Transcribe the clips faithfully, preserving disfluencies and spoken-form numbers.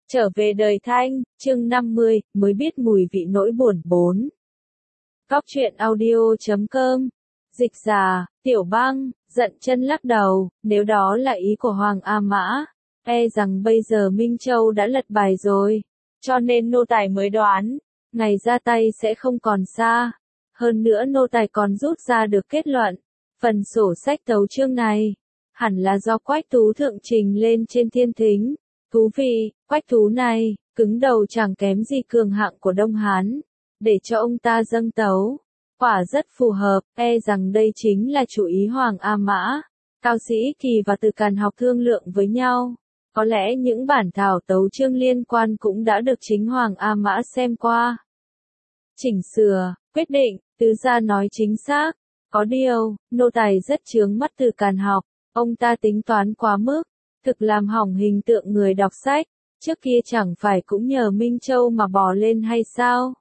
Trở về đời Thanh, chương năm mươi, mới biết mùi vị nỗi buồn bốn. Góc truyện audio chấm com. Dịch giả, Tiểu Băng, giận chân lắc đầu, nếu đó là ý của Hoàng A Mã, e rằng bây giờ Minh Châu đã lật bài rồi, cho nên nô tài mới đoán, ngày ra tay sẽ không còn xa. Hơn nữa nô tài còn rút ra được kết luận, phần sổ sách tấu chương này, hẳn là do Quách Tú thượng trình lên trên thiên thính. Thú vị, Quách Tú này, cứng đầu chẳng kém gì cường hạng của Đông Hán, để cho ông ta dâng tấu. Quả rất phù hợp, e rằng đây chính là chủ ý Hoàng A Mã. Cao Sĩ Kỳ và Từ Càn học thương lượng với nhau. Có lẽ những bản thảo tấu chương liên quan cũng đã được chính Hoàng A Mã xem qua. Chỉnh sửa, quyết định, Tứ gia nói chính xác. Có điều, nô tài rất chướng mắt Từ Càn học, ông ta tính toán quá mức. Thực làm hỏng hình tượng người đọc sách, trước kia chẳng phải cũng nhờ Minh Châu mà bò lên hay sao?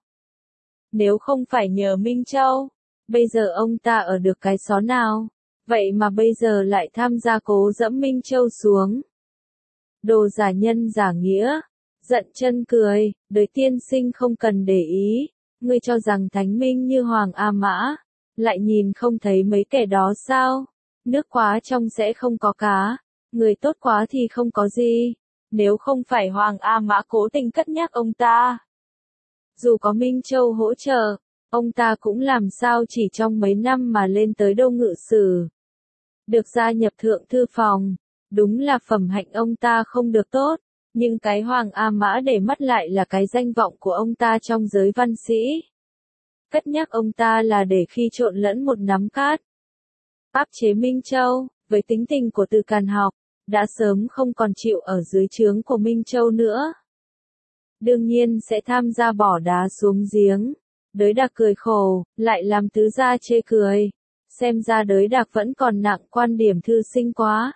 Nếu không phải nhờ Minh Châu, bây giờ ông ta ở được cái xó nào? Vậy mà bây giờ lại tham gia cố dẫm Minh Châu xuống. Đồ giả nhân giả nghĩa, giận chân cười, đời tiên sinh không cần để ý, ngươi cho rằng thánh minh như Hoàng A Mã, lại nhìn không thấy mấy kẻ đó sao? Nước quá trong sẽ không có cá. Người tốt quá thì không có gì, nếu không phải Hoàng A Mã cố tình cất nhắc ông ta. Dù có Minh Châu hỗ trợ, ông ta cũng làm sao chỉ trong mấy năm mà lên tới Đô Ngự Sử. Được gia nhập thượng thư phòng, đúng là phẩm hạnh ông ta không được tốt, nhưng cái Hoàng A Mã để mắt lại là cái danh vọng của ông ta trong giới văn sĩ. Cất nhắc ông ta là để khi trộn lẫn một nắm cát. Áp chế Minh Châu. Với tính tình của Từ Càn học, đã sớm không còn chịu ở dưới trướng của Minh Châu nữa. Đương nhiên sẽ tham gia bỏ đá xuống giếng. Đới Đạc cười khổ, lại làm tứ gia chê cười. Xem ra Đới Đạc vẫn còn nặng quan điểm thư sinh quá.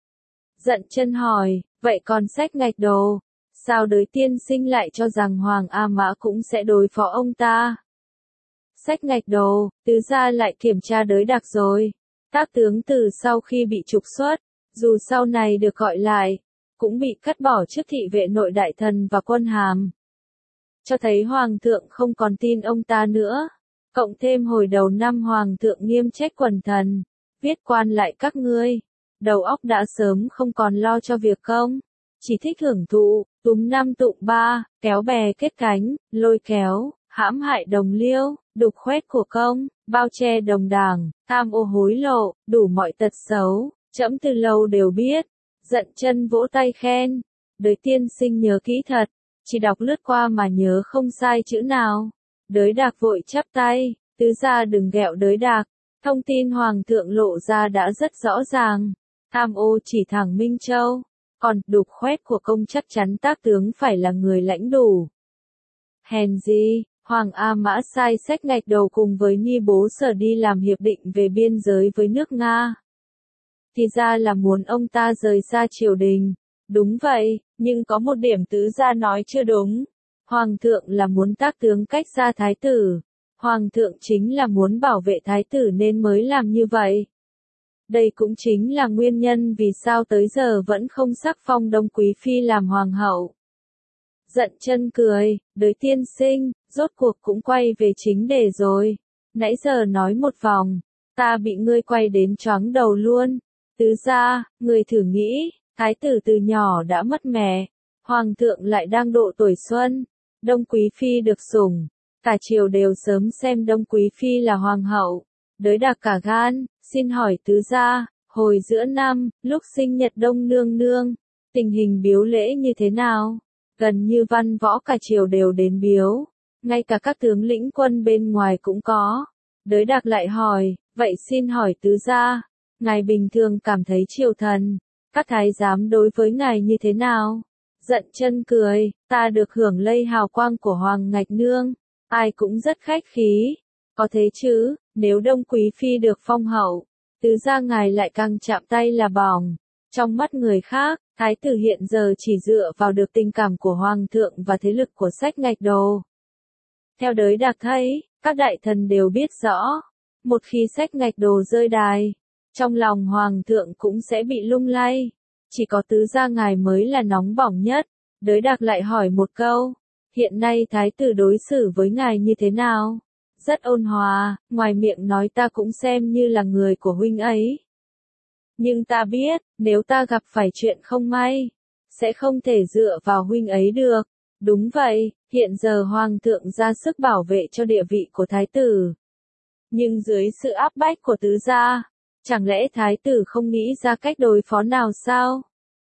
Giận chân hỏi, vậy còn sách ngạch đồ, sao Đới tiên sinh lại cho rằng Hoàng A Mã cũng sẽ đối phó ông ta? Sách ngạch đồ, tứ gia lại kiểm tra Đới Đạc rồi. Các tướng từ sau khi bị trục xuất, dù sau này được gọi lại, cũng bị cắt bỏ chức thị vệ nội đại thần và quân hàm. Cho thấy Hoàng thượng không còn tin ông ta nữa. Cộng thêm hồi đầu năm Hoàng thượng nghiêm trách quần thần, viết quan lại các ngươi. Đầu óc đã sớm không còn lo cho việc công, chỉ thích hưởng thụ, túm năm tụng ba, kéo bè kết cánh, lôi kéo, hãm hại đồng liêu, đục khoét của công, bao che đồng đảng, tham ô hối lộ, đủ mọi tật xấu, trẫm từ lâu đều biết. Giận chân vỗ tay khen, Đới tiên sinh nhớ kỹ thật, chỉ đọc lướt qua mà nhớ không sai chữ nào. Đới Đạc vội chắp tay, tứ gia đừng ghẹo Đới Đạc, thông tin Hoàng thượng lộ ra đã rất rõ ràng. Tham ô chỉ thẳng Minh Châu, còn đục khoét của công chắc chắn tác tướng phải là người lãnh đủ. Hèn gì, Hoàng A Mã sai sách ngạch đầu cùng với Ni Bố Sở đi làm hiệp định về biên giới với nước Nga. Thì ra là muốn ông ta rời xa triều đình. Đúng vậy, nhưng có một điểm tứ gia nói chưa đúng. Hoàng thượng là muốn tác tướng cách xa thái tử. Hoàng thượng chính là muốn bảo vệ thái tử nên mới làm như vậy. Đây cũng chính là nguyên nhân vì sao tới giờ vẫn không sắc phong Đông Quý Phi làm hoàng hậu. Giận chân cười, Đới tiên sinh, rốt cuộc cũng quay về chính đề rồi. Nãy giờ nói một vòng, ta bị ngươi quay đến choáng đầu luôn. Tứ gia, ngươi thử nghĩ, thái tử từ nhỏ đã mất mẹ, hoàng thượng lại đang độ tuổi xuân, Đông Quý Phi được sủng, cả triều đều sớm xem Đông Quý Phi là hoàng hậu. Đới Đạc cả gan, xin hỏi tứ gia, hồi giữa năm, lúc sinh nhật Đông nương nương, tình hình biếu lễ như thế nào? Gần như văn võ cả triều đều đến biếu, ngay cả các tướng lĩnh quân bên ngoài cũng có. Đới Đạc lại hỏi, vậy xin hỏi tứ gia, ngài bình thường cảm thấy triều thần, các thái giám đối với ngài như thế nào? Giận chân cười, ta được hưởng lây hào quang của Hoàng Ngạch Nương, ai cũng rất khách khí. Có thế chứ, nếu Đông Quý Phi được phong hậu, tứ gia ngài lại càng chạm tay là bỏng. Trong mắt người khác, thái tử hiện giờ chỉ dựa vào được tình cảm của Hoàng thượng và thế lực của sách ngạch đồ. Theo Đới Đạc thấy, các đại thần đều biết rõ, một khi sách ngạch đồ rơi đài, trong lòng Hoàng thượng cũng sẽ bị lung lay. Chỉ có tứ gia ngài mới là nóng bỏng nhất. Đới Đạc lại hỏi một câu, hiện nay thái tử đối xử với ngài như thế nào? Rất ôn hòa, ngoài miệng nói ta cũng xem như là người của huynh ấy. Nhưng ta biết, nếu ta gặp phải chuyện không may, sẽ không thể dựa vào huynh ấy được. Đúng vậy, hiện giờ hoàng thượng ra sức bảo vệ cho địa vị của thái tử. Nhưng dưới sự áp bách của tứ gia, chẳng lẽ thái tử không nghĩ ra cách đối phó nào sao?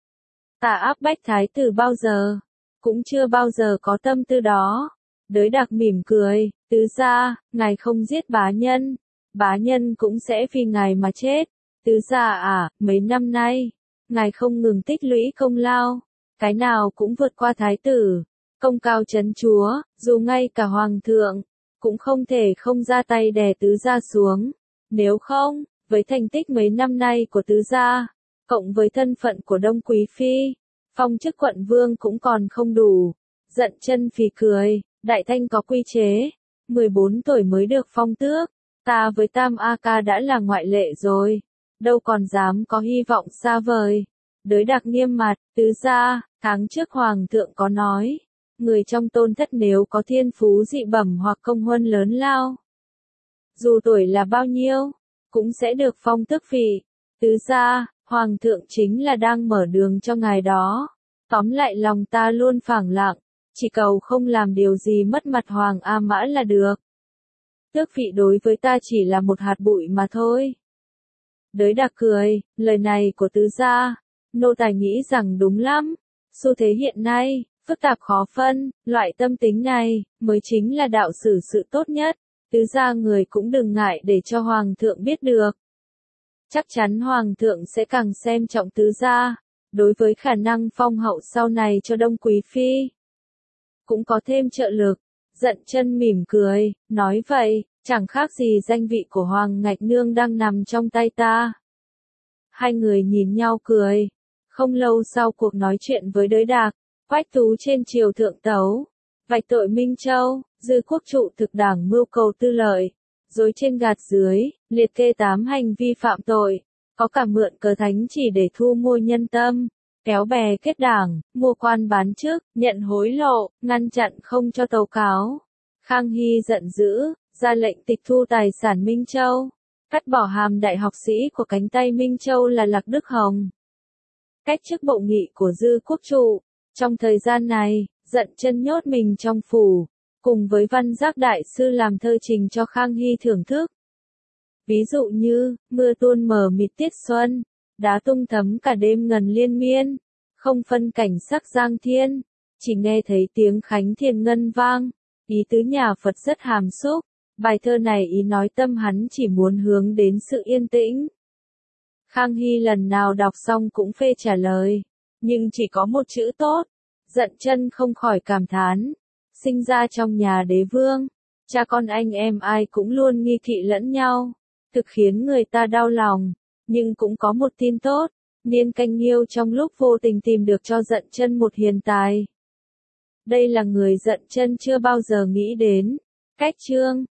Ta áp bách thái tử bao giờ? Cũng chưa bao giờ có tâm tư đó. Đới Đạc mỉm cười, tứ gia, ngài không giết bá nhân, bá nhân cũng sẽ vì ngài mà chết. Tứ gia à, mấy năm nay, ngài không ngừng tích lũy công lao, cái nào cũng vượt qua thái tử, công cao chấn chúa, dù ngay cả hoàng thượng, cũng không thể không ra tay đè tứ gia xuống. Nếu không, với thành tích mấy năm nay của tứ gia, cộng với thân phận của Đông Quý Phi, phong chức quận vương cũng còn không đủ. Giận Chân phì cười, Đại Thanh có quy chế, mười bốn tuổi mới được phong tước, ta với Tam A Ca đã là ngoại lệ rồi, đâu còn dám có hy vọng xa vời. Đới Đạc nghiêm mặt, tứ gia, tháng trước hoàng thượng có nói, người trong tôn thất nếu có thiên phú dị bẩm hoặc công huân lớn lao, dù tuổi là bao nhiêu, cũng sẽ được phong tước vị. Tứ gia, hoàng thượng chính là đang mở đường cho ngài đó. Tóm lại lòng ta luôn phẳng lặng, chỉ cầu không làm điều gì mất mặt Hoàng A Mã là được. Tước vị đối với ta chỉ là một hạt bụi mà thôi. Đới Đạc cười, lời này của tứ gia, nô tài nghĩ rằng đúng lắm. Xu thế hiện nay, phức tạp khó phân, loại tâm tính này, mới chính là đạo xử sự tốt nhất. Tứ gia người cũng đừng ngại để cho Hoàng thượng biết được. Chắc chắn Hoàng thượng sẽ càng xem trọng tứ gia, đối với khả năng phong hậu sau này cho Đông Quý Phi. Cũng có thêm trợ lực. Giận Chân mỉm cười, nói vậy, chẳng khác gì danh vị của Hoàng Ngạch Nương đang nằm trong tay ta. Hai người nhìn nhau cười. Không lâu sau cuộc nói chuyện với Đới Đạc, Quách Tú trên triều thượng tấu, vạch tội Minh Châu, dư quốc trụ thực đảng mưu cầu tư lợi, dối trên gạt dưới, liệt kê tám hành vi phạm tội, có cả mượn cờ thánh chỉ để thu mua nhân tâm, kéo bè kết đảng, mua quan bán chức, nhận hối lộ, ngăn chặn không cho tấu cáo. Khang Hy giận dữ, ra lệnh tịch thu tài sản Minh Châu, cắt bỏ hàm đại học sĩ của cánh tay Minh Châu là Lạc Đức Hồng. Cách chức bộ nghị của dư quốc trụ. Trong thời gian này, Giận Chân nhốt mình trong phủ, cùng với Văn Giác đại sư làm thơ trình cho Khang Hy thưởng thức. Ví dụ như, mưa tuôn mờ mịt tiết xuân, đá tung thấm cả đêm ngần liên miên, không phân cảnh sắc giang thiên, chỉ nghe thấy tiếng khánh thiền ngân vang. Ý tứ nhà Phật rất hàm xúc, bài thơ này ý nói tâm hắn chỉ muốn hướng đến sự yên tĩnh. Khang Hy lần nào đọc xong cũng phê trả lời, nhưng chỉ có một chữ tốt. Giận Chân không khỏi cảm thán, sinh ra trong nhà đế vương, cha con anh em ai cũng luôn nghi kỵ lẫn nhau, thực khiến người ta đau lòng. Nhưng cũng có một tin tốt, Niên Canh Nghiêu trong lúc vô tình tìm được cho Giận Chân một hiền tài. Đây là người Giận Chân chưa bao giờ nghĩ đến. Cách chương